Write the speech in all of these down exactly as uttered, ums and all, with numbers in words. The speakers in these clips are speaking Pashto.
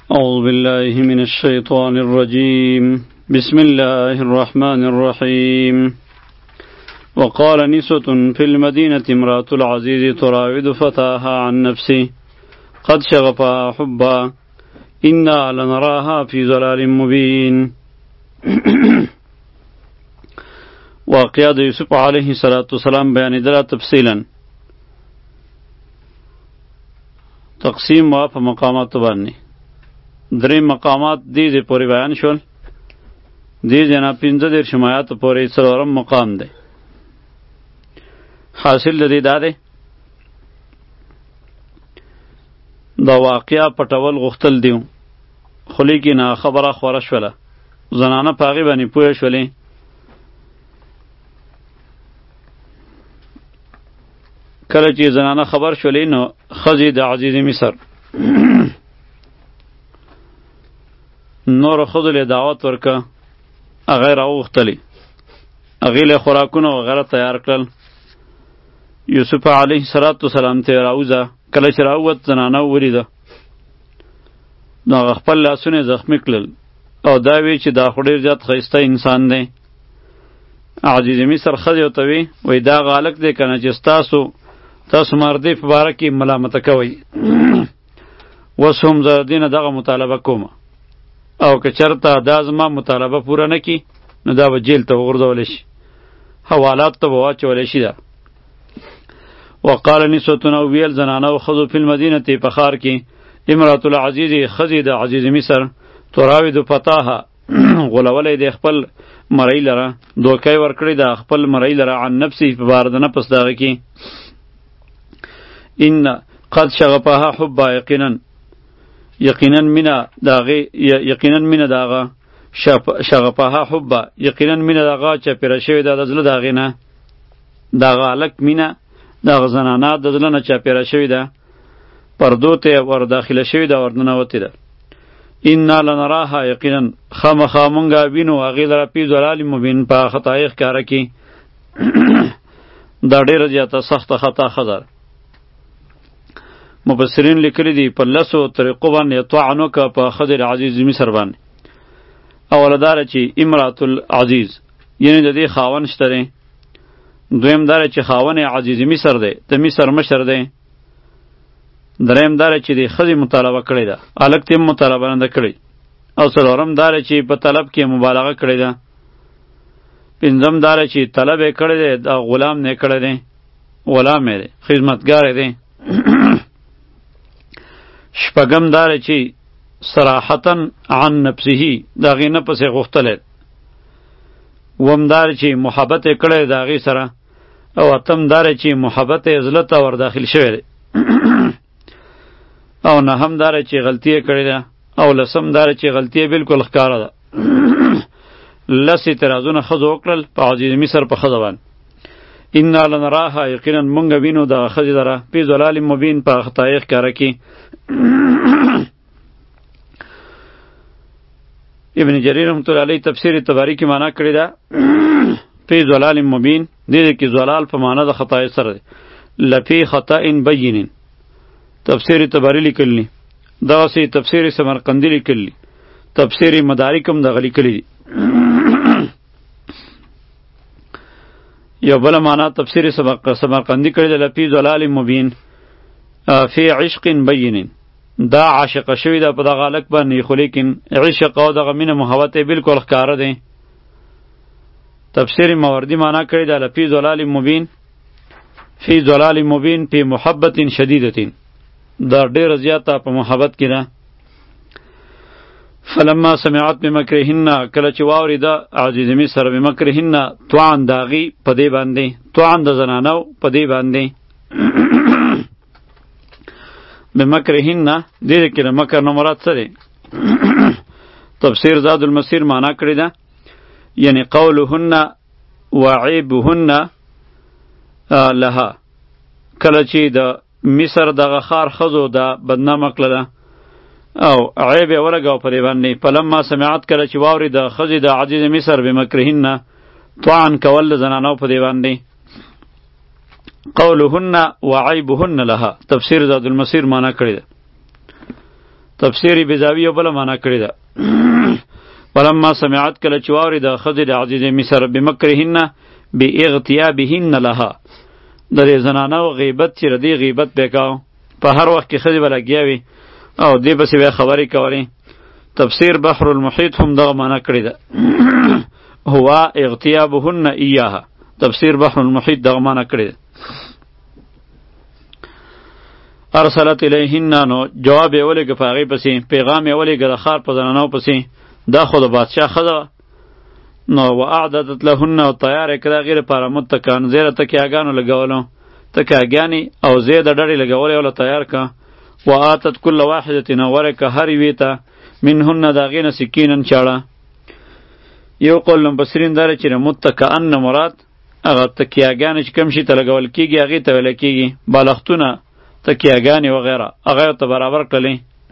أعوذ بالله من الشيطان الرجيم بسم الله الرحمن الرحيم وقال نسوة في المدينة امرأة العزيز تراود فتاها عن نفسه قد شغفها حبا إنا لنراها في ضلال مبين واقعات یوسف علیه السلام بیان دلا تفصیلا تقسیم و په مقامات باندې درې مقامات دې پورې بیان شول دې جنا پنځه دېرش آیات پورې څلورم مقام دی حاصل د دې دا دی دا واقعه پټول غختل دیو خو لیکن خبره خوره شوله زنانه په هغې باندې پوه شولې کله چې زنانه خبر شولې نو ښځې د عزیز مصر نور ښځو له دعوت ورکه هغه راوغختلې هغې له خوراکونه وغیره تیار کړل یوسف علیه السلام ته راوځه کله چې راووت زنانه ولیده نو هغه خپل لاسونه زخمي کړل او دا وی چې دا خو ډېر زیات ښایسته انسان دی عزیز مصر ښځې ورته وی وایي دا هغه هلک دی که نه چې ستاسو تاسو مردې په باره کې ملامته کوئ اوس هم زه دې نه دغه مطالبه کوم او که چېرته دا زما مطالبه پوره نه کړي نو دا به جیل ته وغورځولی شي حوالات ته به واچولی شي دا وقال نسوتون او ویل زنانه و ښځو فی المدینة په ښار کې امرأة العزیز ښځې د عزیز مصر تراود فتاها غولولی دی خپل مرۍ لره دوکۍ ورکړې ده خپل مرۍ لره عن نفسې په باره د نفس د هغه کې ان قد شغفها حبا یقینا یقینا مینه داغه یقینا مینه داغه شغفها حبا یقینا مینه داغه چاپیره شوی د زړه داغه نه داغه الک مینه داغه زنانه د زړه نه چاپیره شوی ده پردو ته ور داخله شوی ده ورننه وتی ده ان لنراها یقینا خامخا مونږه وینو هغې لره پی ضلال مبین په خطای ښکاره کې دا ډېره زیاته سخته خطا ښځه مبصرین لیکلی دي په لسو طریقو باندې طعن وکړه په ښځې د عزیز مصر باندې اوله داره چې امرأة العزیز یعنې د دې خاوند شته دی دویم داره چې خاوند عزیز مصر دی د مصر مشر دی دریم داره چې د ښځې مطالبه کړې ده هلک ته هم مطالبه نه ده کړې او څلورم داره چې په طلب کې مبالغه کړې ده پنځم داره چې طلب یې کړی دی دا غلام نه یې کړی دی غلام یې دی خدمتګار یې دی شپږم داره چې صراحتا عن نفسه د هغې نه پسې غوښتلی اووم داره چې محبت یې کړی د هغې سره او اتم داره چې محبت یې زړه ته ورداخل شوی دی او نهم داره چې غلطي یې کړې ده او لسم داره چې غلطي یې بلکل ښکاره ده لس اعتراضونه ښځو وکړل په عزیز مصر په ښځه باندې انا لنراها یقینا مونږ وینو دغه ښځې لره فی ضلال مبین په خطای ښکاره کې ابن جریر رحمت الله علیه تفسیر طبری کې معنا کړې ده فی ضلال مبین دې کې ضلال په معنا د خطای سره دی لفی خطا بین تفسیر طبری لیکلی دغسې تفسیر سمرقندی لیکلی تفسیر مدارک هم دغه لیکلی دي یو بل معنا تفسیر سمرقندی کړی د لفی ضلال مبین فی عشق بین دا عاشقه شوی ده په دغه هلک باندې خو لیکن عشق او دغه مینه محبت یې بلکل ښکاره دی تفسیر ماوردی معنا کړی ده لفی ضلال مبین فی ضلال مبین فی محبت شدیدة دا ډېره زیاته په محبت کې ده فلما سمعت بمکرهن کله چې واورېده عزیز مصر بمکرهن طعن د هغې په دې باندې طعن د زنانو په دې باندې بمکرهن دې کې د مکر نه مراد څه دی تفسیر زاد المسیر معنا کړې ده یعنی قولهن وعیبهن لها کله چې د مصر دغه ښار ښځو دا بدنامه کړله ده او عیب یې ولګاو په دې باندې فلما سمعت کله چې واورېد د ښځې د عزیز مصر بمکرهن طعن کول د زنانو په دې باندې قولهن وعیبهن لها تفسیر زاد المسیر معنا کړی ده تفسیر بیضاوی یو بله معنا کړې ده. ولما سمعت کله چې واورېد ښځې د عزیز مصر بمکرهن باغتیابهن لها د دې زنانو غیبت چې ردی غیبت به کاو په هر وخت کې ښځې به لګیا وي او دې پسې به خبرې کولې. تفسیر بحر المحیط هم دغه معنا کړې ده. هو اغتیابهن ایاها. تفسیر بحر المحیط دغه معنا کړې ده. ارسلت الیهن نو جواب یې ولېږه په هغې پسې پیغام یې ولېږه د ښار په زنانو پسې دا خو د بادشاه ښځه وه. نو و اعددت لهن او تیار یې کړه هغې لپاره متکان زیره تکیهګانو لګولو تکیهګانې او زی د ډډې لګولې وله تیار کړه. و آتت کل واحدة او ورکه هر یوې ته منهن د هغې نه سکینا چاړه. یو قول مفسرین دا دی چې متکأن نه مراد هغه تکیهګانې چې کوم شي ته لګول کېږي هغې ته ویلی کېږي بالښتونه تکیهګانې وغیره هغه ورته برابر کړلې.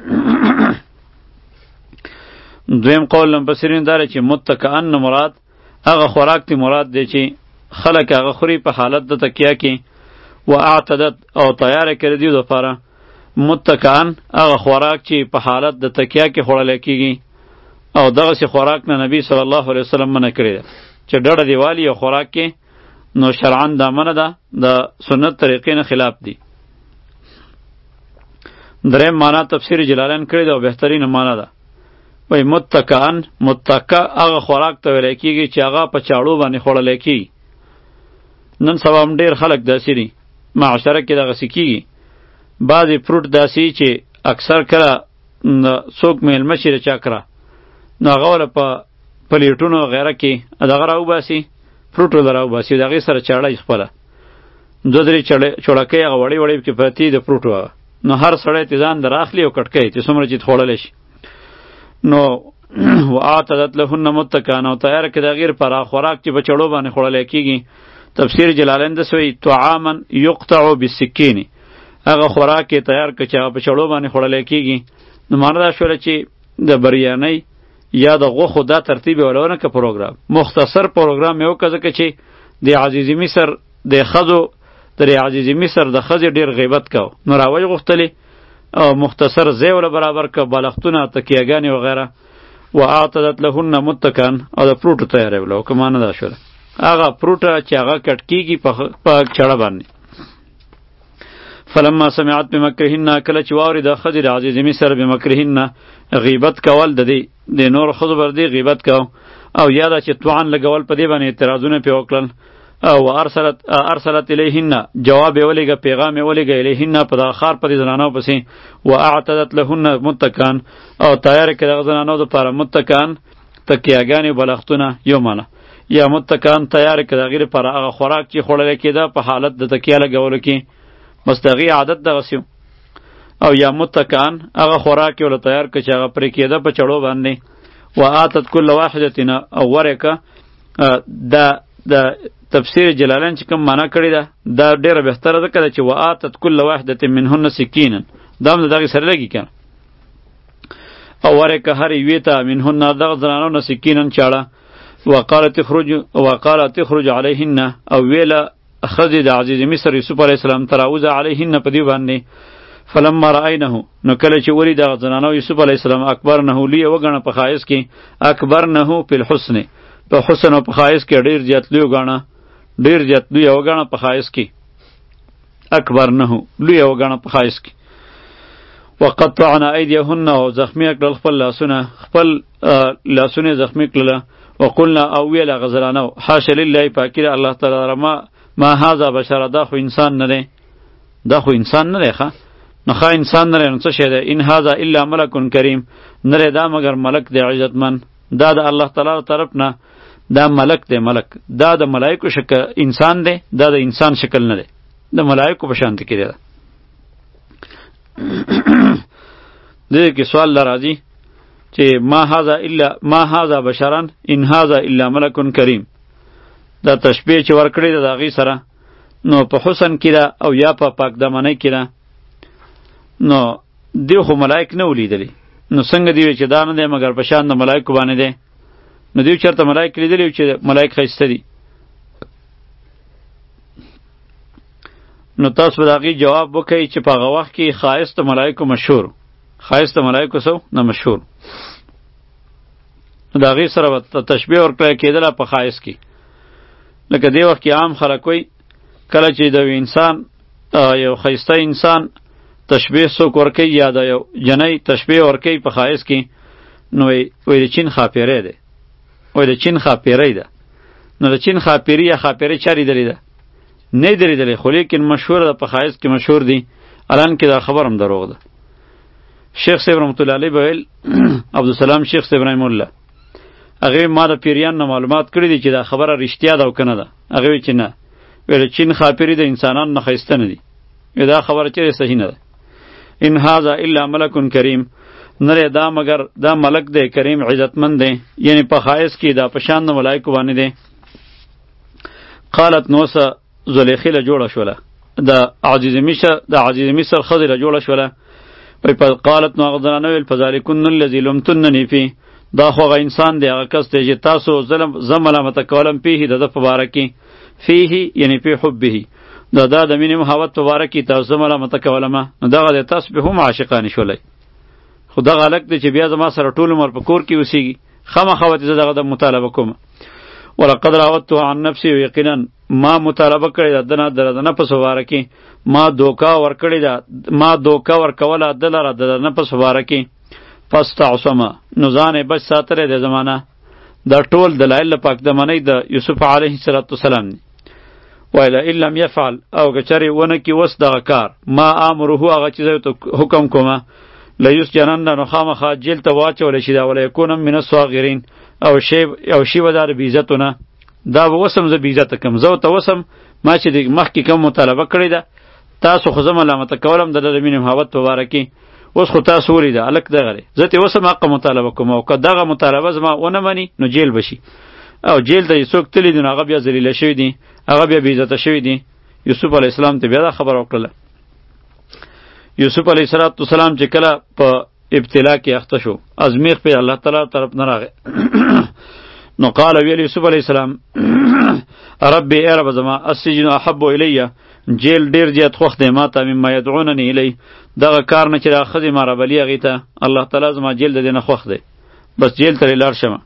دویم قول مفسرین دا دی چې متکأن مراد هغه خوراک تی مراد دی چې خلک هغه خوري په حالت د تکیه کې. و اعتدت او تیار یې کړی دي دپاره متکأن هغه خوراک چې په حالت د تکیه کې خوړلی کېږي او دغسې خوراک نه نبی صلی الله علیه وسلم منع کړی ده چې ډډه دیوالي او خوراک کې نو شرعاً دا منع ده د سنت طریقې نه خلاف دی. دریم معنا تفسیر جلالین کړی ده او بهترینه معنا ده. وای متکأن متکا هغه خوراک ته ویلی کېږي چې هغه په چاړو باندې خوړلی کېږي. نن سبا هم ډېر خلک داسې دي معاشره کې دغسې کېږي. بعضې فروټ داسې چې اکثر کله څوک میلمه شي د چا کره نو هغه وله په پلیټونو وغیره کې دغه راوباسي فروټ وله راوباسي د هغې سره چاړه خپله دوه درې چوړکۍ هغه وړې وړې پکې پرتې د فروټو هغه نو هر سړی تې ځان در اخلي او کټکۍ چې څومره چې خوړلی شي. نو و اعتدت لهن متکان او تیار کړه د هغې لپاره خوراک چې په چړو باندې خوړلی کېږي. تفسیر جلالین داسې وایي طعاما یقطع بالسکین هغه خوراک یې تیار کړه چې هغه په چړو باندې خوړلی کېږي. نو معنا دا شوله چې د بریانۍ یا د غوښو دا ترتیب یې وله ونه که پروګرام مختصر پروګرام یې وکړه ځکه چې د عزیز مصر د ښځو د عزیز مصر د ښځې ډېر غیبت کو نو راوی غوښتلې او مختصر ځای وله برابر که بالښتونه تکیهګانې وغیره. و اعتدت لهن متکان او د فروټو تیاری وله که معنا دا شوله هغه فروټه چې هغه کټ کېږي په چړه باندې. فلما سمعت بمکرهن کله چې واورېده ښځې د عزیز مصر بمکرهن غیبت کول د دې د نورو ښځو پر دې غیبت کو او یا دا چې طعن لګول په دې باندې اعتراضونه پرې وکړل. او ارسلت ارسلت الیهن جواب یې ولېږه پیغام یې ولېږه الیهن په دغه ښار په دې زنانو پسې. و اعتدت لهن متکان او تیار یې کړه دغه زنانو دپاره متکان تکیهګانې بالښتونه یو معنا یا متکان تیار یې کړه د هغې لپاره هغه خوراک چې خوړلی کېده په حالت د تکیه لګولو کې بس د هغې عادت دغسې او یا متکان هغه خوراک یې ورله تیار کړه چې هغه پرې کېده په چړو باندې. و آتت کل واحدة او ورکه دا د تفسیر جلالین چې کوم معنا کړې ده دا ډېره بهتره ده که چې و آتت کل واحدة منهن سکینا دا هم د دغې سره لګي که او ورکه هر یوې ته منهن دغه زنانو نه سکینا چاړه. وقالت اخرج وقالت اخرج علیهن او ویله ښځې د عزیز مصر یوسف علیه السلام ته راوځه علیهن په دې باندې. فلما رأینه نو کله چې ولید دغه زنانو یوسف علیه السلام اکبرنه لوی وګڼه په ښایست کې اکبرنه فی الحسن په حسن او په ښایست کې ډېر زیات لوی وګڼه ډېر زیات لوی وګڼه په ښایست کې اکبرنه لوی وګڼه په ښایست کې. وقطعنا ایدیهن او زخمی کړل خپل لاسونه خپل لاسونه زخمی کړل. وقلنا او ویل هغه زنانو حاشا لله پاکي ده الله تعالی ما ما هذا بشر دا خو انسان نه دی دا خو انسان نه دی ښه نو ښه انسان نه دی نو څه شی دی ان هذا الا ملک کریم نه دی دا مګر ملک دی عزتمن دا د الله تعالی طرف نه دا ملک دی ملک دا د ملائکو شکل انسان دی دا د انسان شکل نه دی د ملائکو په شان کې دی. دې کې سوال راځي چې ما هذا الا ما هذا بشرا ان هذا الا ملک کریم دا تشبیه چې ورکړی ده د هغې سره نو په حسن کې ده او یا په پاک دمنۍ کې ده نو دی خو ملائک نه ولیدلی نو څنګه دی چې دا نه دی مګر په شان د ملائکو باندې دی نو دی چېرته ملائک لیدلی چې ملائک ښایسته دي نو تاسو به د هغې جواب وکئ چې په هغه وخت کې ښایست د ملائکو مشهور خایست د ملایکو سو نه مشهور. د هغې سره به تشبیه ورکړی کېدله په خایست کې. لکه دې وخت کې عام خلک وایي کله چې د انسان یو ښایسته انسان تشبیه څوک ورکوي یا د یو جنۍ تشبیه ورکوي په ښایست کې، نو وایي د چین ښاپیری دی، وایي د چین ښاپیری ده. نو د چین ښاپیري یا ښاپیرۍ چا لیدلې ده؟ نه یې لیدلې، خو لیکن مشهوره ده، په ښایست کې مشهور دي. الان کې دا خبر هم دروغ ده. شیخ صاحب رحمت الله علیه به ویل عبدالسلام شیخ صاحب رحم الله، هغې ما د پیریان نه معلومات کړي دي چې دا خبره رښتیا ده او که نه ده. هغې ویل چې نه، ویل چین ښاپیري د انسانانو نه ښایسته نه دي. دا خبره چېرې صحیح نه ده. ان هذا الا ملک کریم، نه دی دا مگر دا ملک دی کریم عزتمند دی، یعنی په ښایست کې دا په شان د ملایکو باندې دی. قالت نوسه زلیخې له جوړه شوله، د عزیز مصر د عزیز مصر ښځې له جوړه شوله. قالت نو هغه زنانه ویل فذلکن الذي لمتنني فيه، دا خو هغه انسان دی، هغه کس دی چې تاسو ظلم زه ملامته کولم فيه د ده په باره کې، فيه یعنی فی حبه، دا دا د مینې محبت په باره کې تاسو زه ملامته کولمه، نو دغه دی تاسو به هم عاشقانې شولی. خو دغه هلک دی چې بیا زما سره ټول عمر په کور کې اوسېږي، خامخا به زه دغه د مطالبه کوم. ولقد راودته عن نفسي، یقینا ما مطالبه کړې ده دنه د د نفس په باره کې، ما دوکه ورکړې ده، ما دوکه ورکوله ده لره د د نفس په باره کې. فاستعصمه، نو ځان یې بچ ساتلی دی زمانه. دا ټول دلایل د پاک دمنۍ د یوسف علیه السلام دي. ویله ان لم یفعل، او که چرې ونه کي وس دغه کار، ما امره هغه چې زه ته حکم کومه، لیسجنن، نو خامخا جیل ته واچولی شي دا، ولیکونم من الصاغرین، او شی او شی به دا د بېعزتونه، دا به وسم زه بېعزته کم، زه ورته وسم ما چې د مخکې کوم مطالبه کړې ده، تاسو خو زه ملامته کولم د ده د مینې محبت په باره کې. اوس خو تاسو ولیده هلک دغه دی، زه ترې وسم حقه مطالبه کوم، او که دغه مطالبه زما ونه مني نو جیل به شي. او جیل ته چې څوک تللی دي نو هغه بیا ذلیله شوي دي، هغه بیا بېعزته شوي دي. یوسف علیه السلام ته بیا دا خبره وکړله. یوسف علیه السلام چې کله په ابتلا کې اخته شو، ازمیخ په الله تعالی طرف نه راغی. نو قال ویل یوسف علیه السلام ربي ای رب زما السجن احب الیه، جیل ډیر زیات خوښ دی ما ته، مما یدعونني الی، دغه کار نه چې دا ښځې ما رابلي هغې ته، الله تعالی زما جیل د دې نه خوښ دی، بس جیل ته لاړ شمه.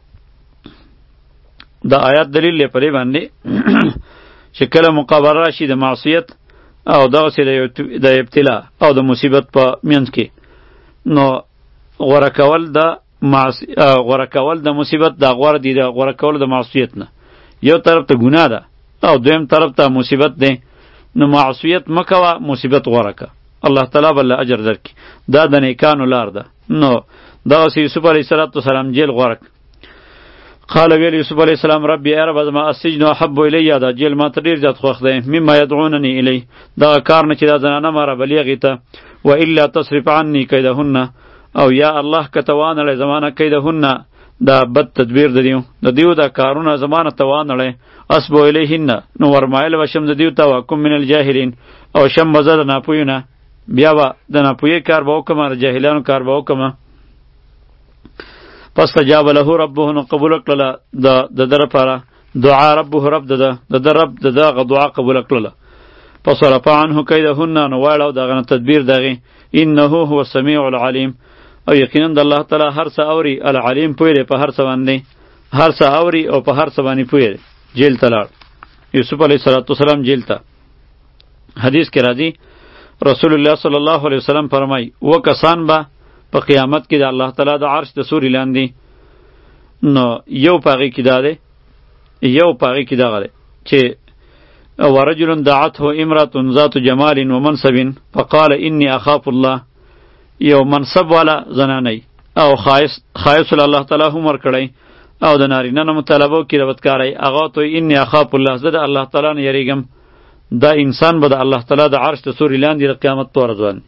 دا آیات دلیل دی په دې باندې چې کله مقابله راشي د معصیت او دغسې د ابتلا او د مصیبت په منځ کې، نو غوره کول د معصی غوره کول د مصیبت دا غوره دی د غوره کول د معصیت نه. یو طرف ته ګناه ده او دویم طرف ته مصیبت دی، نو معصیت مکوه، مصیبت غوره که، الله تعالی بل اجر درکړي. دا د نیکانو لار ده. نو دغسې یوسف علیه السلام جیل غوره که. قال ویل یوسف علیه السلام ربي ای رب زما السجن احب الی، دا جیل ما ته ډېر زیات خوښ دی، مما یدعونني الی، دغه کار نه چې دا زنانه ما رابلي هغې ته. و الا تصرف عني کیدهن، او یا الله که ته وانړی زمانه کیدهن، دا بد تدبیر د دیو د دیو دا کارونه زمانه ته وانړی، اسبو الیهن، نو ورمایل به شم د دیو ته، واکم من الجاهلین، او شم به زه د ناپویو نه، بیا به د ناپویۍ کار به وکړمه، د جاهلانو کار به وکړمه. فاستجاب له ربه، نو قبول کړله د د ده لپاره دعا ربه رب د ده د ده رب د ده هغه دعا قبول کړله. فصرف عنه کیدهن، نو واړو دغه نه تدبیر دغې، انه هو السمیع العلیم، او یقینا د الله تعالی هر څه اوري، العلیم پوه دی په هر څه باندې، هر څه اوري او په هر څه باندې پوه دی. جیل ته لاړ یوسف علیه السلام جیل ته. حدیث کې راځي رسول الله صلی الله علیه وسلم فرمای و کسان به په قیامت کې د الله تعالی د عرش د سوري لاندې، نو یو په هغې کې دا دی، یو په هغې کې دغه دی چې ورجل دعته امرأة ذات جمال ومنصب فقال انی اخاف الله، یو منصب والا زنانی او خایس خایس الله تعالی هم ورکړی، او د نارینه نه مطالبه وکړي د بدکارۍ، هغه ته انی اخاف الله، زه د الله تعالی نه یریږم. دا انسان به د الله تعالی د عرش د سوري لاندې د قیامت په ورځ باندې.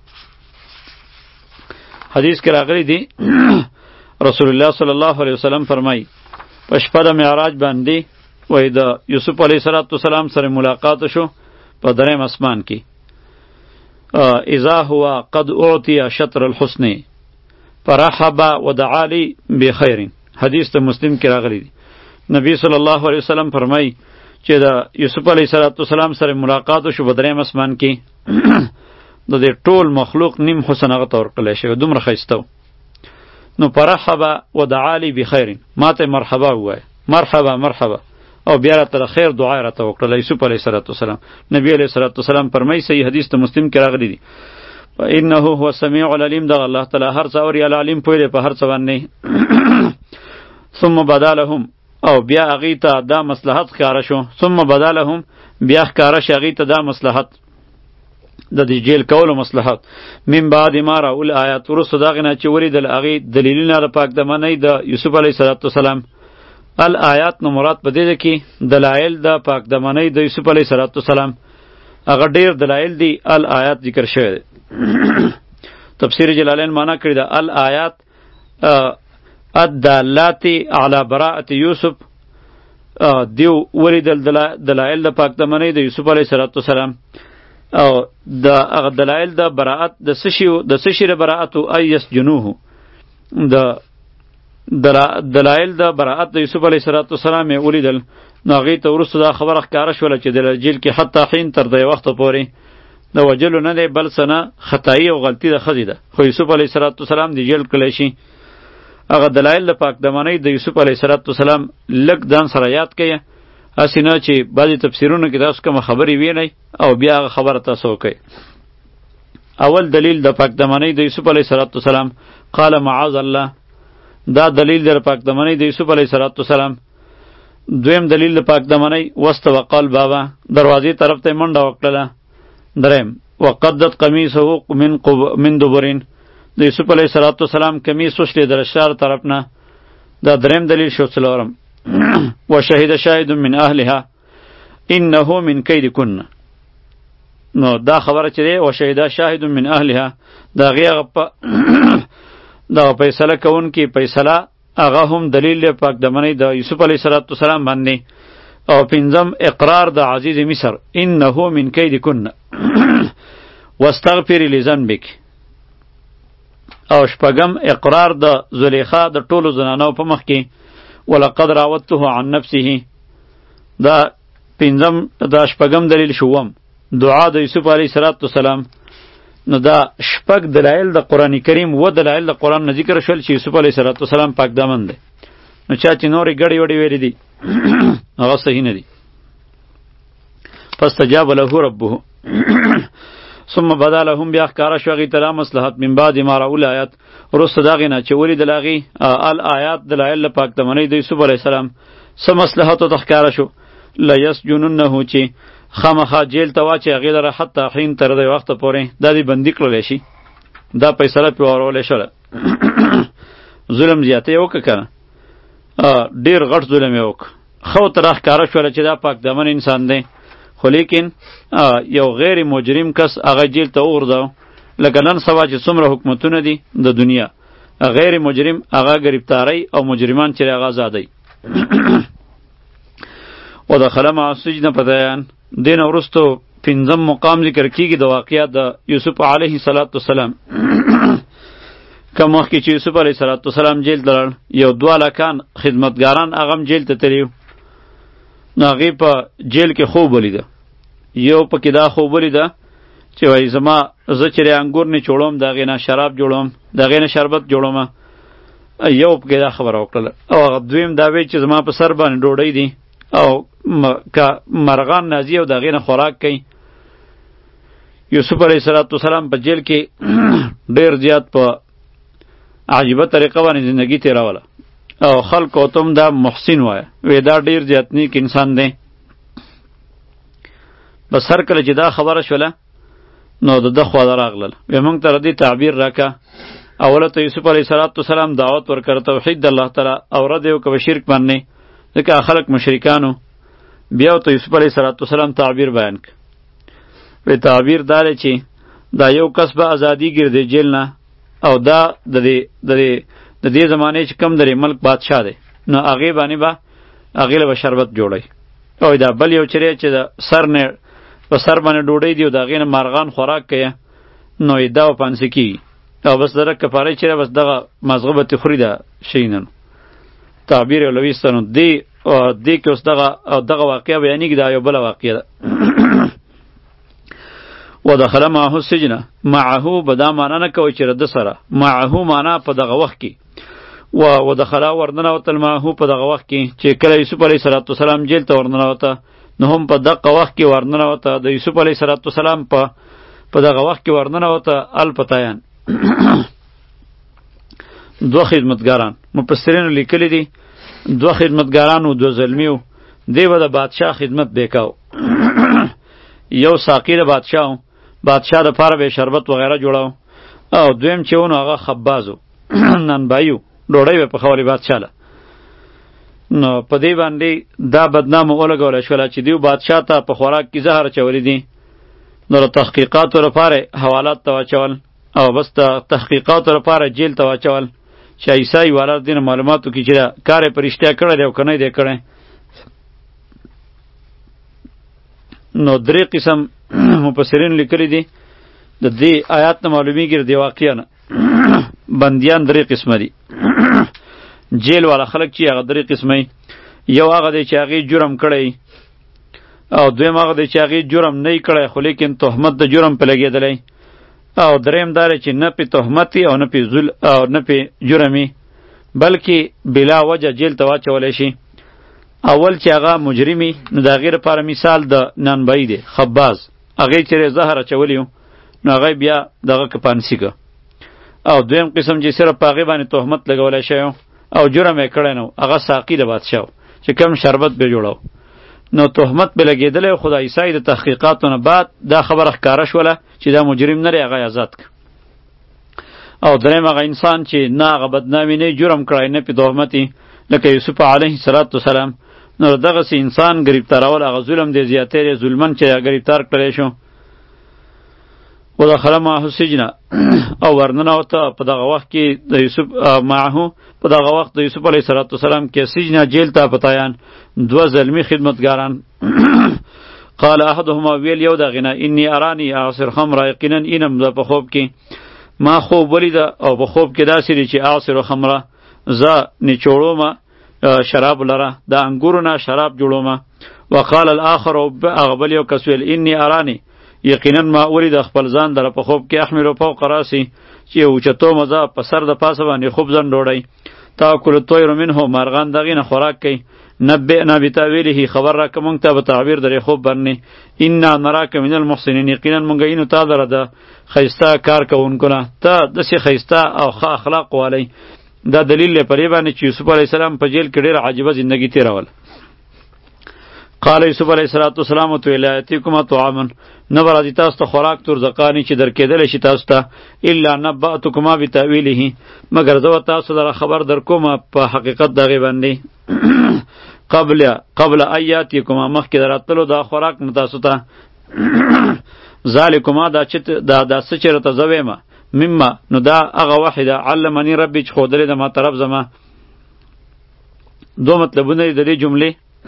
حدیث کې راغلی دی رسول الله صلی الله علیه وسلم فرمایي په شپه د معراج باندې وای د یوسف علیه السلام سره ملاقات شو په دریم اسمان کې. اذا هو قد اعطي شطر الحسن فرحب ودعا لي بخير، حدیث ته مسلم کې راغلی دی. نبی صلی الله علیه وسلم فرمایي چې د یوسف علیه السلام سره ملاقات شو په دریم اسمان کې د دې ټول مخلوق نیم حسن هغه ته ورکړلی شوی دومره ښایسته و. نو فرحبه ودعا لی بخیر، ما ته مرحبا ووایه، مرحبا مرحبا، او بیا راته د خیر دعا یې راته وکړله. یوسف علیه السلام نبی علیه السلام فرمایي، صحیح حدیث د مسلم کې راغلی دی، انه هو السمیع العلیم، دغه الله تعالی هر څه اوري، العلیم پوه دی په هر څه باندې. ثم بدا لهم، او بیا هغې ته دا مصلحت ښکاره شو، ثم بدا لهم، بیا ښکاره شي هغې ته دا مصلحت د دې جیل کولو مصلحت، من بعد ما راول آیات، وروسته د هغې نه چې ولیدل هغې دلیلونه د پاک دمنۍ د یوسف علیه السلام. الآیات نو مراد په دې ده کې دلایل د پاک دمنۍ د یوسف علیه السلام، هغه ډېر دلایل دي. الآیات ذکر شوی دی. تفسیر جلالین معنا کړی ده الآیات الدالات علی براءة یوسف، دیو ولیدل دلایل د پاک دمنۍ د یوسف علیه السلام، او د هغه دلایل د براءت د څه د څه د براءت او یسجنوه، د دلایل د براءت د یوسف علیه السلام یې ولیدل. نو هغې ته وروسته دا خبره ښکاره شوله چې د جیل کې حتی حین تر دې وخته پورې د وجلو نه دی، بل څه نه، خطایي او غلطي د ښځې ده، خو یوسف علیه السلام د جیل کړلی شي. هغه دلایل د پاک دمنۍ د یوسف علیه السلام لږ ځان سره یاد کړئ، هسې نه چې بعضې تفسیرونو کې تاسو کومه خبرې وینئ او بیا هغه خبره تاسو وکئ. اول دلیل د پاک دمنۍ د یوسف علیه السلام، قال معاذ الله، دا دلیل د پاک دمنۍ د یوسف علیه السلام. دویم دلیل د پاک دمنۍ، واستبق الباب، دروازې طرف ته منډه وکړله. دریم وقدت قمیصه من من دبرین، د یوسف علیه السلام کمیس وشلی در شار طرف نه، دا دریم دلیل شو. څلورم وشهد شاهد من اهلها انه من کیدکن، نو دا خبره چې دی وشهد شاهد من اهلها، دا هغې دا فیصله کوونکي فیصله هغه هم دلیل دی پاک دمنۍ د یوسف علیه السلام باندې. او پنځم اقرار د عزیز مصر، انه من کیدکن واستغفری لذنبک. او شپږم اقرار د زلیخا د ټولو زنانو په مخ کې، ولقد راودته عن نفسه. دا پنځم دا شپږم دلیل شوم دعا د یوسف علیه السلام. نو دا شپږ دلایل د قرآن کریم و دلایل د قرآن نه ذکر شول چې یوسف علیه السلام پاک دامن دی. نو چا چې نورې ګډې وډې ویلې دي هغه صحیح نه دي. فاستجاب له ربه ثم بدا لهم، بیا ښکاره شو هغې ته دا مصلحت، من بعد ما رأوا الآیات، وروسته د هغې نه چې ولیدل هغې الآیات دلایل د پاک دمنۍ د یوسف علیه السلام. څه مصلحت ورته ښکاره شو؟ لیسجننه، چې خامخا جیل ته واچي هغې لره حتی حین تر دې وخته پورې، دا دې بندي کړلی شي. دا فیصله پرې وارولی شوله. ظلم زیاتی یې وکړه که نه، ډېر غټ ظلم یې وکړه. ښه ورته راښکاره شوله چې دا پاک دمن انسان دی، خو لیکن یو غیر مجرم کس هغه جیل ته وغورځاو. لکه نن سبا چې څومره حکومتونه دي د دنیا، غیر مجرم هغه گرفتاری او مجرمان چې هغه آزادی. ودخل مع السجن فتیان، دین وروستو پنځم مقام ذکر کیږي د واقعیات د یوسف علیه السلام. که مخکې چې یوسف علیه السلام جیل ته لاړ، یو دوه لکان خدمتګاران هغه هم جیل ته تللي وو. نو هغې په جیل کې خوب ولیده. یو پکې دا خوب ولیده چې وایي زما زه چې انګور نه چوړم، د هغې نه شراب جوړوم، د هغې نه شربت جوړوم. یو پکې دا خبره وکړله. او هغه دویم دا وی چې زما په سر باندې ډوډۍ دي او که مرغان نازي او د هغې نه خوراک کوي. یوسف علیه السلام په جیل کې ډېر زیات په عجیبه طریقه باندې زندگی تیروله، او خلکو ته هم دا محسن وایه، وی دا ډېر زیات نیک انسان دی. بس هر کله چې دا خبره شوله نو د ده خواله راغلل، وی موږ ته ردې تعبیر راکه. اوله ته یوسف علیه السلام دعوت ورکړه توحید د الله تعالی، او رد یې وکړه شرک باندې، ځکه خلک مشرکانو. بیا ورته یوسف علیه السلام تعبیر بیان کړ. وی تعبیر دا دی چې دا یو کس به ازادي ګرځي جیل نه، او دا د دې د دې د دې زمانې چې کم درې ملک بادشاه دی، نو هغې باندې به هغې له به شربت جوړی. او دا بل یو چې دی چې د سر نه په سر باندې ډوډۍ دی او د هغې نه مارغان خوراک کوي، نو دا به پانسې کېږي. او بس دغه کفاره چې بس دغه مازغه به ترې خوري دا شی نه. تعبیر یې ولویسته. نو دې دې کې اوس دغه دغه واقعه بیانېږي. دا یو بله واقعه ده. ودخل معه السجن معه به دا معنا نه کوي چې رده سره معه معنا په دغه وخت کې و ودخل ورننوتل معه په دغه وخت کې چې کله یوسف علیه السلام جیل ته ورننوته نو هم په دغه وخت کې ورننوته د یوسف علیه السلام په په دغه وخت کې ورننوته الپتایان دو خدمتګاران مفسرینو لیکلی دي دو خدمتګاران و دو زلمیو دی به د بادشاه خدمت بیکاو یو ساقی د بادشاه بادشاه د پاره به شربت وغیره جوړاو او دویم چې ونه هغه خبازو ننبایو ډوډۍ به پخولې بادشاه له نو په دې باندې دا بدنامه ولګوله شوله چې دیو بادشاه ته په خوراک کې زهر اچولی دي نو د تحقیقاتو لپاره حوالات ته واچول او بس د تحقیقاتو لپاره جیل ته واچول چې عیسی والا دین معلوماتو کې چې کار یې په رښتیا کړی دی او که نه دی کړی نو درې قسم مفسرین لیکلی دي د دې آیات نه معلومیږي د واقعیا نه بندیان درې قسمه دي جیل والا خلک چې هغه درې قسمه یو هغه دی چې هغې جرم کړی او دویم هغه دی چې هغې جرم نه کړی خو لیکن تهمت د جرم په لګېدلی او دریم دا چې نه پې تهمت او نه پې زول او نه پې جرمي بلکې بلا وجه جیل ته واچولی شي اول چې هغه مجرمي نو د هغې لپاره مثال د نانبایي دی خباز هغې چې زهر اچولی و نو هغه بیا دغه که پانسي که او دویم قسم چې صرف په هغې باندې تهمت لګولی شوی او جرم یې کړی نه هغه ساقي د بادشاه چې کم شربت به جوړو نو تهمت به لګېدلی خو د عیسی د تحقیقاتو نه بعد دا خبره ښکاره شوله چې دا مجرم نه دی هغه آزاد که او دریم هغه انسان چې نه هغه بدنامي نه جرم کړی نه پې تهمتي لکه یوسف علیه السلام نو دغسې انسان ګرفتارول هغه ظلم دی زیاتی دی ظلمن چې ګرفتار کړی شو ودخل معه السجن او ورننوته په دغه وخت کې د یوسف معه په دغه وخت د یوسف علیه السلام کې سجن جیل ته پتایان دوه زلمی خدمتګاران قال احدهما ویل یو دغه نه انی ارانی اعصر خمر یقینا اینم د په خوب کې ما خوب ولید او په خوب کې داسې دی چې اعصر خمره ز نچوړومه شراب لره د انګورو نه شراب جوړومه وقال الاخر اغبل یو کس ویل انی ارانی یقینا ما اورید خپل ځان در په خوب کې احمل فوق راسي چې اوچتو مزه په سر د پاسه باندې خوب ځن ډوړی تاکل الطیر منه مارغان دغې نه خوراک کوي نبئنا بتاویله خبر را که مونږ ته به تعبیر درې خوب برنې انا نراک من المحسنین یقینا مونږ اینو تا دره د ښایسته کار کوونکو نه ته داسې ښایسته او ښه اخلاق والی دا دلیل دی په دې باندې چې یوسف علیه السلام په جیل کې ډېره عجیبه زندگی تېروله قال یوسف علیه السلام ورته ویل یأتیکما طعام نه به راځي تاسو ته خوراک ترزقانی چې درکېدلی شي تاسو ته الا نبأتکما بتأویله مګر زه به تاسو لره خبر درکوم په حقیقت د هغې باندې قبل قبل ان یاتیکما مخکې د راتلو دا خوراک نه تاسو ته ذالکما دا چې دا دا څه چې راته زه ویمه مما نو دا هغه وحی ده علمني ربي چې ښودلی ده ما طرف زما دو مطلبونه دي د دې جملې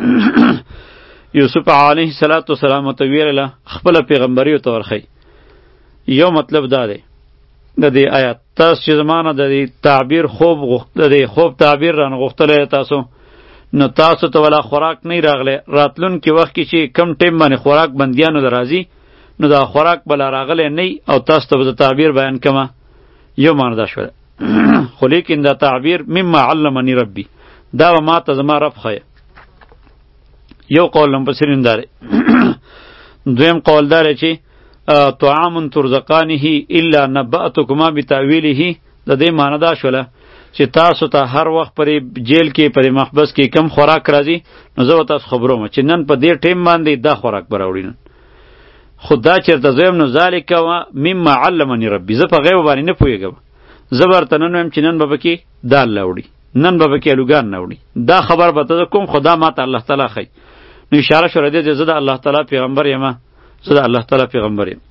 یوسف علیه السلام ته ویله خپله پیغمبري ورته ورښی یو مطلب دا دی د دې آیات تاسو چې زما نه د دې تعبیر خوب غوښت د دې خوب تعبیر رانه غوښتلی تاسو نو تاسو ته ولا خوراک نه راغلی راتلونکي وخت کې چې کم ټیم باندې خوراک بندیانو له راځي نو دا خوراک بلا راغلی نه او تاسو ته به د تعبیر بیان کمه یو معنی دا شوله خو لیکن دا تعبیر مما علمني ربي دا به ما ته زما رب ښیه یو قول مفسرین داره دویم قول داره چې طعام ترزقانه الا نبأتکما بتأویله د دې معنی دا شوله چې تاسو ته هر وخت پر جیل کې پر محبس کې کم خوراک راځي نو زه تاسو خبروم چې نن په دې ټیم باندې دا خوراک براوړي نن خدا چرته زم نو ذالک و مما علمني ربي زه په غیب باندې نه پوهیږم زه ورته نن ویم چې نن به پکې دال لاوړي نن به پکې الوګان نه وړي دا خبر به ته کوم خدا ماته الله تعالی خی نو اشاره شوه دې زه د الله تعالی پیغمبر یم زه د الله تعالی پیغمبر یم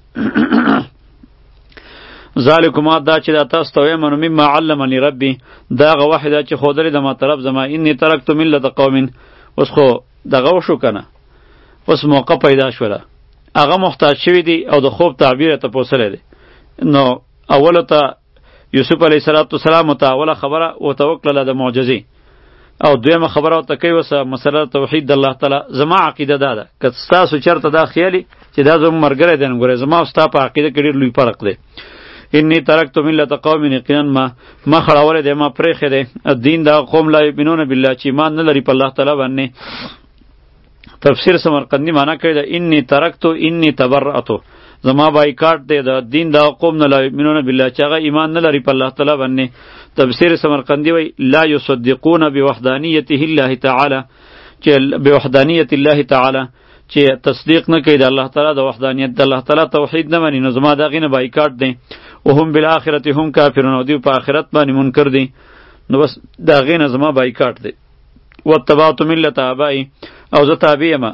ذالکما دا چې دا تاسو ته وایم نو مما علمني ربي دا هغه وحی ده چې ښودلی د ما طرف زما انی ترکت ملت قوم اوس خو دغه وشو که نه اوس موقع پیدا شوله هغه محتاج شوي دي او د خوب تعبیر ته پوسلی دی نو اولو ته یوسف علیه السلام ته اوله خبره ورته وکړله د معجزې او دویمه خبره ورته کوي وسه مسله توحید د الله تعالی زما عقیده دا ده که ستاسو چېرته دا خیالي چې دا زموږ ملګری دی نو ګورئ زما او ستا په عقیده کې ډېر لوی فرق دی. انی ترکت ملت قوم یقینا ما ما خړولی دی ما پرېښی دی دین دا قوم لا یؤمنون بالله چې ایمان نه لري په الله تعالی باندې. تفسیر سمرقندی معنا کوي دا انی ترکت انی تبرأتو زما بایکاټ دی د دین دا قوم نه لا یؤمنون بالله چې هغه ایمان نه لري په الله تعالی باندې. تفسیر سمرقندی وی لا یصدقون بوحدانیته الله تعالی چې بوحدانیت الله تعالی چې تصدیق نه کوي د الله تعالی د وحدانیت د الله تعالی توحید نه مني نو زما دغه نه بایکاټ دی. وهم بالآخرة هم کافرون او دی په آخرت باندې منکر دی نو بس دغه نه زما بایکاټ دی. واتبعت ملت آبائی او زه تابع یم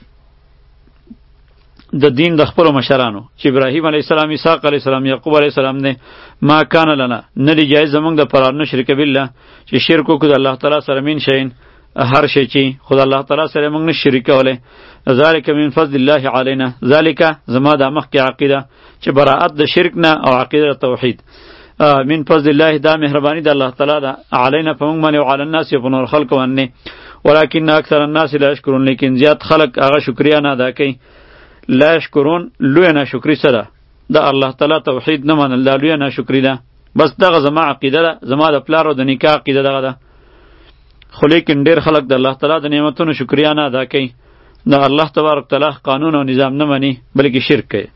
د دین د خپلو مشرانو چې ابراهیم علیه السلام اسحاق علیه السلام یعقوب علیه السلام دی. ما کان لنا نه دی جایز زمونږ د پرار نه شرک بالله چې شرک وکړو د الله تعالی سره من شین هر شی چې خود الله تعالی سره موږ نه شریک کولی. ذالک من فضل الله علینا ذالک زما د مخکې عقیده چې براءت د شرک نه او عقیده توحید من فضل الله دا مهربانی د الله تعالی ده علینا په موږ باندې او علی الناس په نور خلق باندې ولکن اکثر الناس لا یشکرون لیکن زیات خلق هغه شکریا نه ادا کوي. لا یشکرون لوی ناشکری سره د الله تعالی توحید نه منل دا لوی ناشکری ده. بس دغه زما عقیده ده زما د پلار او د نکاح عقیده دغه ده. خو لیکن ډیر خلق د الله تعالی د نعمتونو شکریا نه ادا کوي د الله تبارک تعالی قانون او نظام نه مني بلکې شرک کوي.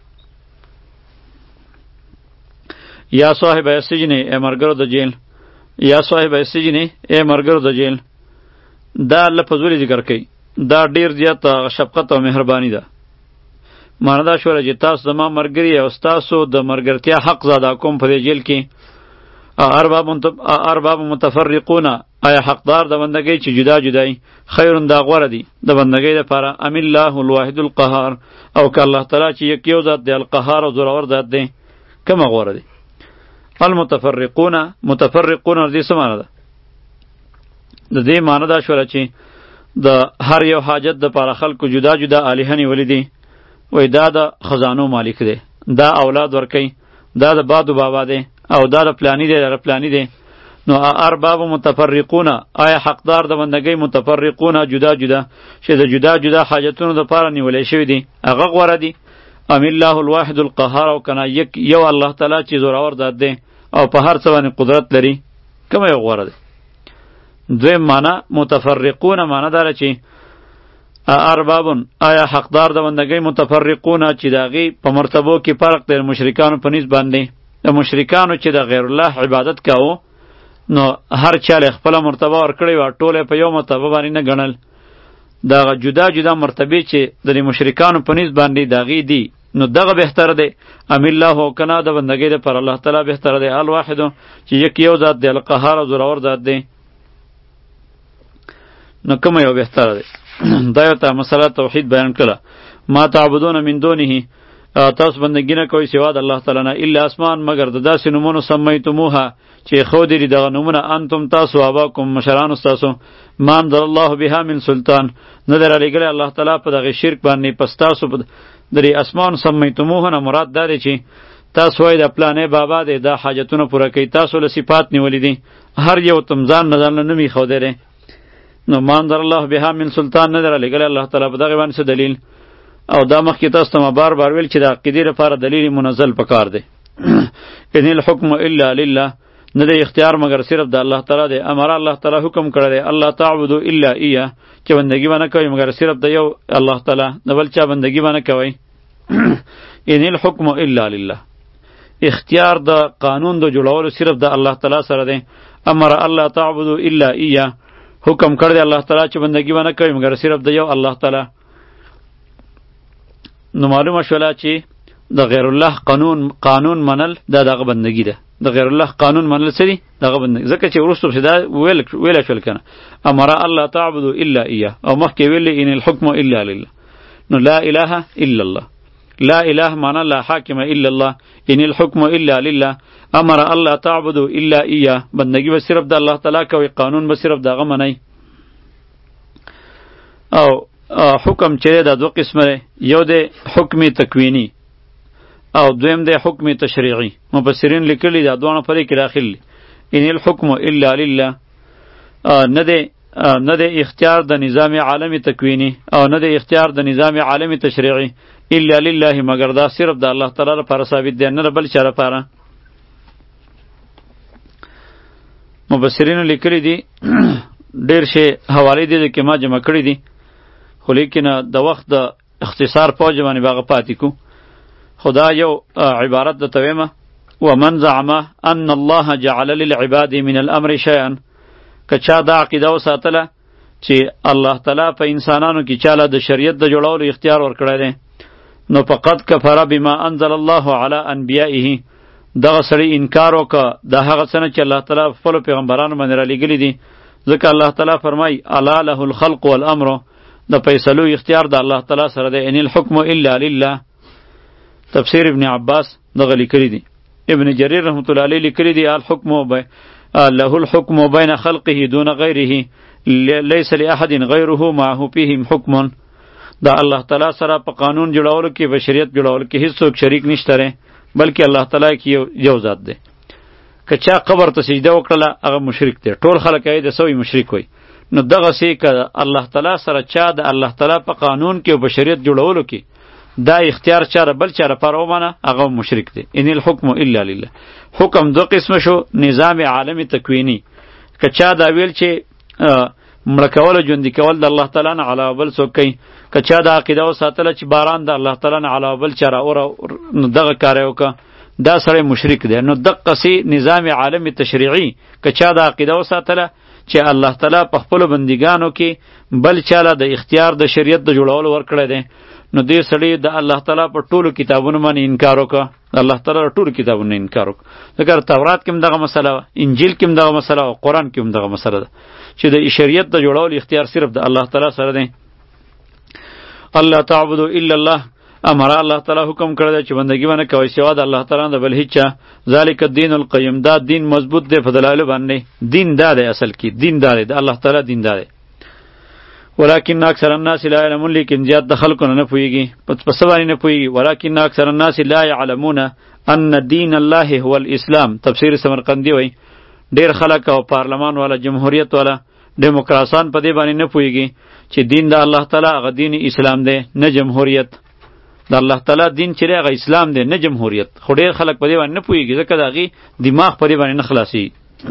یا صاحب السجن ای مرګرو د جیل یا صاحب السجن ای مرګرو د جیل دا لفظ ولې ذکر کوي دا ډیر زیات شفقت او مهرباني ده. معنی دا شوله چې تاسو زما مرګري او تاسو د مرګرتیا حق زاده کوم په دې جیل کې ارباب ارباب متفرقون آیا حقدار د بندګۍ چې جدا جدای خیرون دا غوره دی د بندګۍ لپاره ام الله الواحد القهار او که الله تعالی چې یک یو ذات دی القهار او زورور ذات دی کومه غوره دی. المتفرقون متفرقون دې څه معنی ده د دې معنی دا شوله چې د هر یو حاجت د لپاره خلکو جدا جدا الهه نیولې دي وای دا د خزانو مالک دی دا اولاد ورکي دا د بادو بابا دی او دا د پلانی دی د پلانی دی نو ارباب متفرقون آیا حقدار د بندګۍ متفرقون جدا جدا چې د جدا جدا حاجتونو د پاره نیولې شوی دی هغه غوړه دی ام الله الواحد القهار او کنا یک یو الله تعالی چې زورور ذات دی او په هر څه باندې قدرت لري کومه یو غوړه دی. دویم معنا متفرقون معنا دار چې اربابون آیا حقدار د بندګۍ متفرقون چې داغي په مرتبو کې فرق دی مشرکانو په نسبت باندې د مشرکانو چې د غیر الله عبادت کاوه نو هر چاله خپل مرتبه ورکړی و ټوله په یو مرتبه باندې نه ګڼل دا جدا جدا مرتبه چې د مشرکانو په نسبت باندې داغي دی نو دغه بهتر دی ام الله او کنا د بندګۍ د پر الله تعالی بهتر دی الواحد چې یک یو ذات دی القهار او زورور ذات دی نو کوم یو بهتر دی. دا یو ته مسله توحید بیان کړه. ما تعبدون من دونه تاسو بندګی نه کوئ سوا د الله تعالی نه الا اسمان مگر د داسې نومونو سمیتموها چې خو دې دغه نومونه انتم تاسو اباکم مشران تاسو ما انزل الله بها من سلطان نه در علیګل الله تعالی په دغه شرک باندې پس تاسو درې اسمان سمیتموها نه مراد دا دی چې تاسو وای د پلانې بابا دې دا حاجتونه پوره کوي تاسو له صفات نیولې دي هر یو تمزان نظر نه می خو درې نو ما انزل الله بها من سلطان نه در علیګل الله تعالی په دغه باندې دلیل او دا مخکې تاسو ته بار بار ویل چې د عقیدې لپاره دلیل منزل پکار دی. ان الحكم الا لله نه دی اختیار مگر صرف د الله تعالی دی. امر الله تعالی حکم کړی دی الله تعبدو الا ایه چې بندگی باندې کوي مگر صرف د یو الله تعالی نه بل چا بندگی باندې کوي. ان الحكم الا لله اختیار د قانون د جوړولو صرف د الله تعالی سره دی. امر الله تعبدو الا ایه حکم کړی دی الله تعالی چې بندگی باندې کوي مگر صرف د یو الله تعالی. نو معلومه شوله چې د غیر الله قانون قانون منل دا دغه بندگی ده. د غیر الله قانون منل څه دي دغه بندگی ځکه چې وروسته چې دا ویل ویل شول کنه امر الله تعبدو الا ایه او مخکې ویل ان الحكم الا لله نو لا اله الا الله لا اله معنی لا حاکم الا الله ان الحكم الا لله امر الله تعبدو الا ایه بندگی به صرف د الله تعالی کوي قانون به صرف دغه منی. او حکم چې دا دو قسمه یو د حکم تکوینی او دویم د حکم تشریعی مفسرین لیکلی دا دوه په کې داخل ان الحكم الا لله نه د نه د اختیار د نظام عالمی تکوینی او نه د اختیار د نظام عالمی تشریعی الا لله مگر دا صرف د الله تعالی لپاره ثابت دی نه بل چا لپاره. مبصرینو لیکلی دي ډیر شی حواله دي چې ما جمع کړی دي خو لیکن د وخت د اختصار په وجه باندې باغه پاتې کو. خدا یو عبارت د تویمه ومن زعم ان الله جعل للعباد من الامر شيئا کچا دا عقیده وساتله چې الله تعالی په انسانانو کې چاله د شریعت د جوړولو اختیار ورکړی دی نو فقط کفر بما انزل الله على انبیائه دغه سړی انکار وکړه د هغه څه نه چې الله تعالی خپلو پیغمبرانو باندې رالیږلي دي ځکه الله تعالی فرمایي الا له الخلق والامر د فیصلو اختیار د الله تعالی سره دی ان الحکم الا لله. تفسیر ابن عباس دغه لیکلی دی. ابن جریر رحمت الله علیه لیکلی دی الحکم له الحکم بین خلقه دون غیره لیس لاحد غیره معه فیهم حکم. دا الله تعالی سره په قانون جوړولو کې بشریت جوړولو کې هیڅ څوک شریک نشته ری بلکې الله تعالی کې یو, یو ذات دی. که چا قبر ته سجده وکړله هغه مشرک دی. ټول خلک یې د سوی مشرک وي. نو دغه سي که الله تعالی سره چا د الله تعالی په قانون کې او بشریت جوړولو کې دا اختیار چاره بل چاره پر ومنه هغه مشرک دی. ان الحکم الا لله. حکم دو قسم شو نظام عالمی تکوینی که چا دا ویل چې مړه کول او ژوندي کول د الله تعالی نه علاوه بل څوک کوي که چا دا عقیده وساتله چې باران د الله تعالی نه علاوه بل چا راوره نو دغه کار یې وکړه دا سړی مشرک دی. نو دقسې نظام عالمی تشریعي که چا دا عقیده وساتله چې الله تعالی په خپلو بندګانو کې بل چاله د اختیار د شریعت د جوړولو ورکړی دی نو دې سړی د الله تعالی په ټولو کتابونو باندې انکار وکړه. الله تعالی په ټولو کتابونو انکار وکړه. ځکه تورات کې هم دغه مسله وه، انجیل کې هم دغه مسله وه، قرآن کې هم دغه مسله ده چې د شریعت د جوړولو اختیار صرف د الله تعالی سره دی. الله تعبدو الا الله امر الله تعالی حکم کړی دی چې بندګي ونه کوئ سوا د الله تعالی نه بل هیڅ چا. ذلک الدین القیم دا دین مضبوط دی په دلایلو باندې. دین دا دی اصل کې دین دا دی د الله تعالی دین دا دی. ولكن اکثر الناس لا يعلمون لیکن زیات د خلکو نه پوهیږي په څه باندې نه پوهیږي. ولكن اکثر الناس لا يعلمون ان دین الله هو الاسلام. تفسیر سمرقندی وای ډیر خلک او پارلمان والا جمهوریت والا دیموکراسان په دې باندې نه پوهیږي چې دین د الله تعالی هغه دین اسلام دی نه جمهوریت. د الله تعالی دین چې هغه اسلام دی نه جمهوریت. خو ډیر خلک په دې باندې نه پوهیږي ځکه د هغې دماغ په دې باندې نه خلاصي.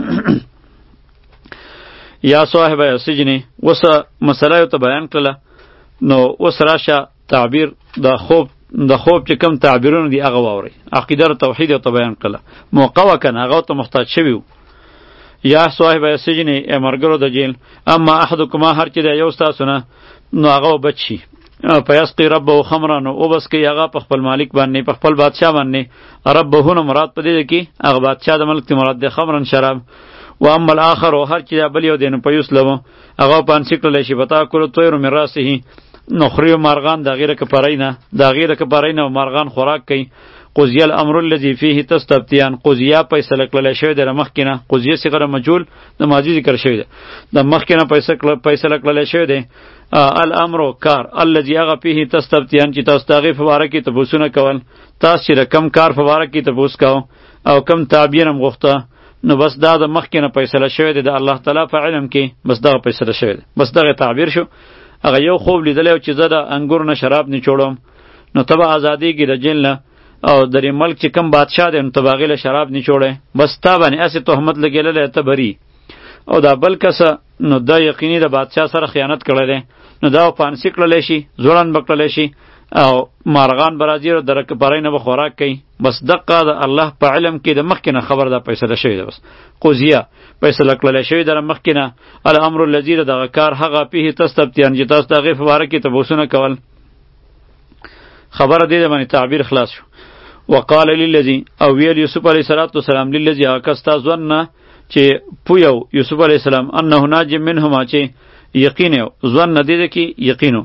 یا صاحب سجن اوس مسله یو ته بیان کړله نو اوس راشه تعبیر د خوب د خوب چې کم تعبیرونه دي هغه واورئ. عقیده توحید یو ته بیان کړله موقع وکنه هغه ته محتاج شوي وو. یا صاحب سجن ای مرګرو د جیل اما احدکما هر چې دی یو ستاسو نه نو هغه بچ شي فیسقي ربه خمرا نو او بس کوي هغه په خپل مالک باندې په خپل بادشاه باندې. ربه نو مراد په دې کې هغه بادشاه د ملک ته مراد دی خمرن شراب. و اما الاخر هر چې بل یو دین په یوس لمو هغه پانسی کړل شي پتا کولو تویر میراثه نخریو مارغان د غیره کپارینه د غیره کپارینه مارغان خوراک کوي. قضیه الامر الذي فيه تستفتيان قضیه فیصله کړل شوی د مخکینه قضیه صيغه مجهول د ماضی ذکر شوی ده د مخکینه فیصله فیصله کړل شوی ده. الامر کار الذي هغه فيه تستفتيان چې تاسو تاغي فواره کې تبوسونه کول تاسو چې کم کار فواره کې تبوس کاو او کم تعبیرم غوښته نو بس دا د مخکینه فیصله شوی ده د الله تعالی په علم کې بس دا فیصله شوی ده بس دغه تعبیر شو. هغه یو خوب لیدلی چې زه د انګور نه شراب نه چوړم نو تبه ازادي کې د جیل نه او درې ملک چې کم بادشاه دی نو تبه هغې له شراب نه چوړی بس تا باندې هسې تهمت لګېدلی ته بری او دا بل کسه نو دا یقیني د بادشاه سره خیانت کړی دی نو دا پانسی کړلی شي ځوړن به کړلی شي او مارغان به راځي او د رکپارۍ نه به خوراک کوي. بس دقه د الله په علم کې د مخکې نه خبر دا فیصله شوې ده بس قضیه فیصله کړلی شوې ده مخکې نه. الامر الذي دغه کار هغه فيه تستفتیان چې تاسو د هغې په باره کې تبوسونه کول خبره دې ده باندې تعبیر خلاص شو. وقال للذي او ویل یوسف علیه السلام للذي هغه کس تا ظن چې پویو یوسف علیه السلام انه ناج منهما چې یقین یو ظن دې ده کې یقینو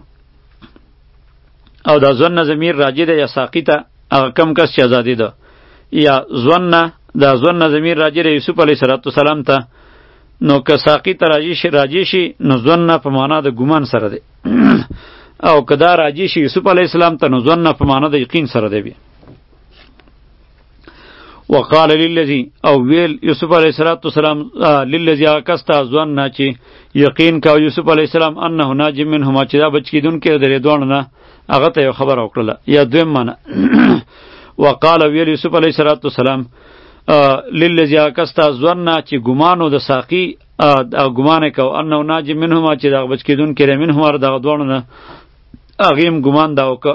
او دا ظن ضمیر راجع ده یا ساقطه هغه کم کس چې ازادي ده یا ظن دا ظن ضمیر راجع ده یوسف علیه السلام ته نو که ساقط راجع شي راجع شي نو ظن په معنا د ګمان سره ده او کدا راجع شي یوسف علیه السلام ته نو ظن په معنا د یقین سره ده. وقال للذي او ویل یوسف علیه السلام للذي کستا ځوان نه چې یقین کا یوسف علیه السلام انه ناج منهما چې دا بچ کیدون کې درې دوړ نه هغه ته خبر وکړه یا دویم معنا وقال ویل یوسف علیه السلام للذي کستا ځوان نه چې ګمانو د ساقي او ګمان کو انه ناج منهما چې دا بچ کیدون کې منهما دا دوړ نه اغیم ګمان دا وک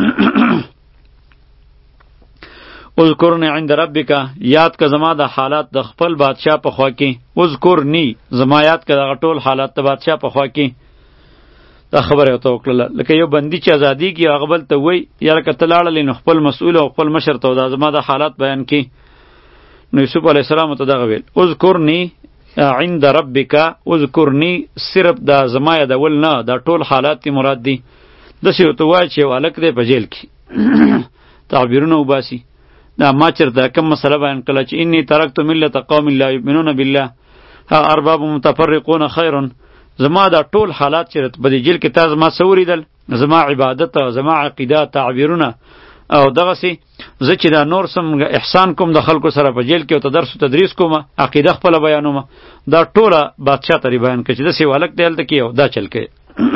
اذکرنی عند ربک یاد که زما د حالات د خپل بادشاہ په خوا کې اذکرنی زما یاد که دغه ټول حالات د بادشاہ په خوا کې دا خبره ورته وکړله لکه یو بندي چې ازادي کې هغه بل ته وایي یاره که ته لاړلې نو خپل مسؤل او خپل مشر ته دا زما د حالات بیان کړي نو یوسف علیه السلام ته دغه ویل اذکرنی عند ربک اذکرنی صرف دا زما یادول نه دا ټول حالات تی مراد دي داسې ورته وایي چې یو هلک دی په جیل کې تعبیرونه وباسي دا ما چرته کوم مسله بیان کړه چې انی ترکت ملت قوم لا یؤمنون بالله ها ارباب متفرقون خیر زما دا ټول حالات چرته په دې جیل کې تاسو ما سوریدل زما عبادت زما عقیده تعبیرونه او دغه سي زه چې دا نور سم احسان کوم د خلکو سره په جیل کې او تدرس او تدریس کوم عقیده خپل بیانوم دا ټوله بادشاہ ته بیان کړي چې د سی والک دی هلته کې دا چل کې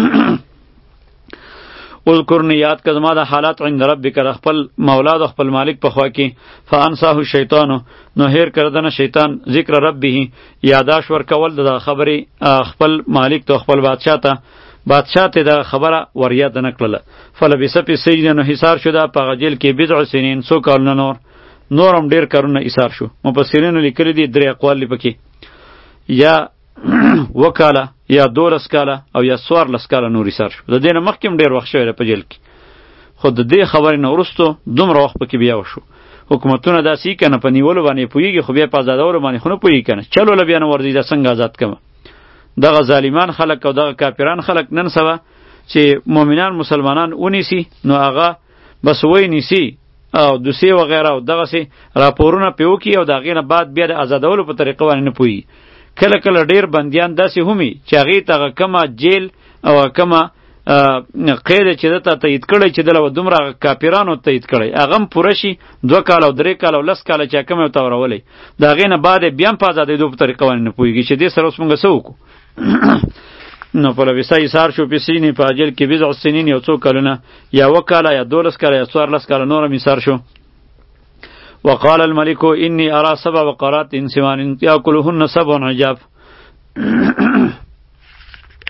اذکرنی یاد که زما د حالات عند ربک د خپل مولا د خپل مالک په خوا کې فانساه الشیطان نو هیر کردنه شیطان ذکر ربه یاداش ورکول د خبرې خپل مالک ته خپل بادشاہ ته بادشاہ ته د خبره ور یاد نه کړله فلبث فی السجن نو حصار شو دا په جیل کې بضع سنین څو کالونه نور نور هم ډیر کارونه ایثار شو مفسرینو لیکلي دي درې اقوال پکې یا وکاله یا دولس کاله او یا څوارلس کاله نور ایثار شو د دې نه مخکې هم ډېر وخت شوی دی په جیل کې خو د دې خبرې نه وروستو دومره وخت پکې بیا وشو حکومتونه داسې که نه په نیولو باندې پوهېږي خو بیا په ازادولو باندې خو نه پوهېږي که نه چلو له بیا نه ورځي دا څنګه آزاد کړمه دغه ظالمان خلک او دغه کافران خلک نن سبا چې مؤمنان مسلمانان ونیسي نو هغه بس وی نیسي او دوسیې وغیره او دغسې راپورونه پرې وکړي او د هغې نه بعد بیا د ازادولو په طریقه باندې نه پوهېږي کله کله ډیر بندیان داسې همي چې هغې ته هغه کمه جیل او کومه قید چې ده ته تایید کړی چې دله دومره کافرانو تایید کړی هغه هم پوره شي دوه کاله او درې کاله او لس کاله چې کوم یې ورته ورولی د هغې نه بعد بیا هم په ازادېدو په طریقه باندې نه پوهېږي چې دې سره اوس مونږ څه وکړو نو فلبث ایثار شو په سینې په اجل کې بضع سنین یو څو کلونه یا اوه کاله یا دولس کاله یا څوارلس کاله نور هم ایثار شو وقال الملك إني أرى سبع بقرات سمان يأكلهن سبع عجاف